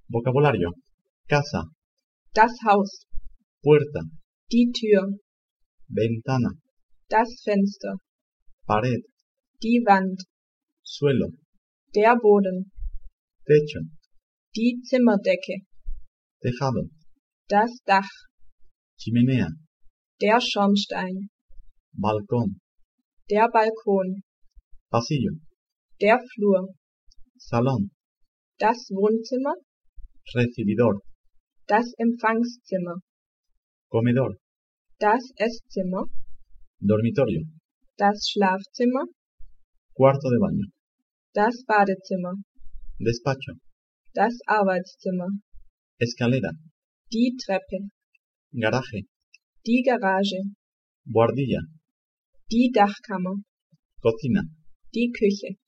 Vocabulario. Casa, das Haus, puerta, die Tür, ventana, das Fenster, pared, die Wand, suelo, der Boden, techo, die Zimmerdecke, tejado, das Dach, chimenea, der Schornstein, balcón, der Balkon, pasillo, der Flur, salón, das Wohnzimmer, recibidor, das Empfangszimmer, comedor, das Esszimmer, dormitorio, das Schlafzimmer, cuarto de baño, das Badezimmer, despacho, das Arbeitszimmer, escalera, die Treppe, garaje, die Garage, buhardilla, die Dachkammer, cocina. die Küche.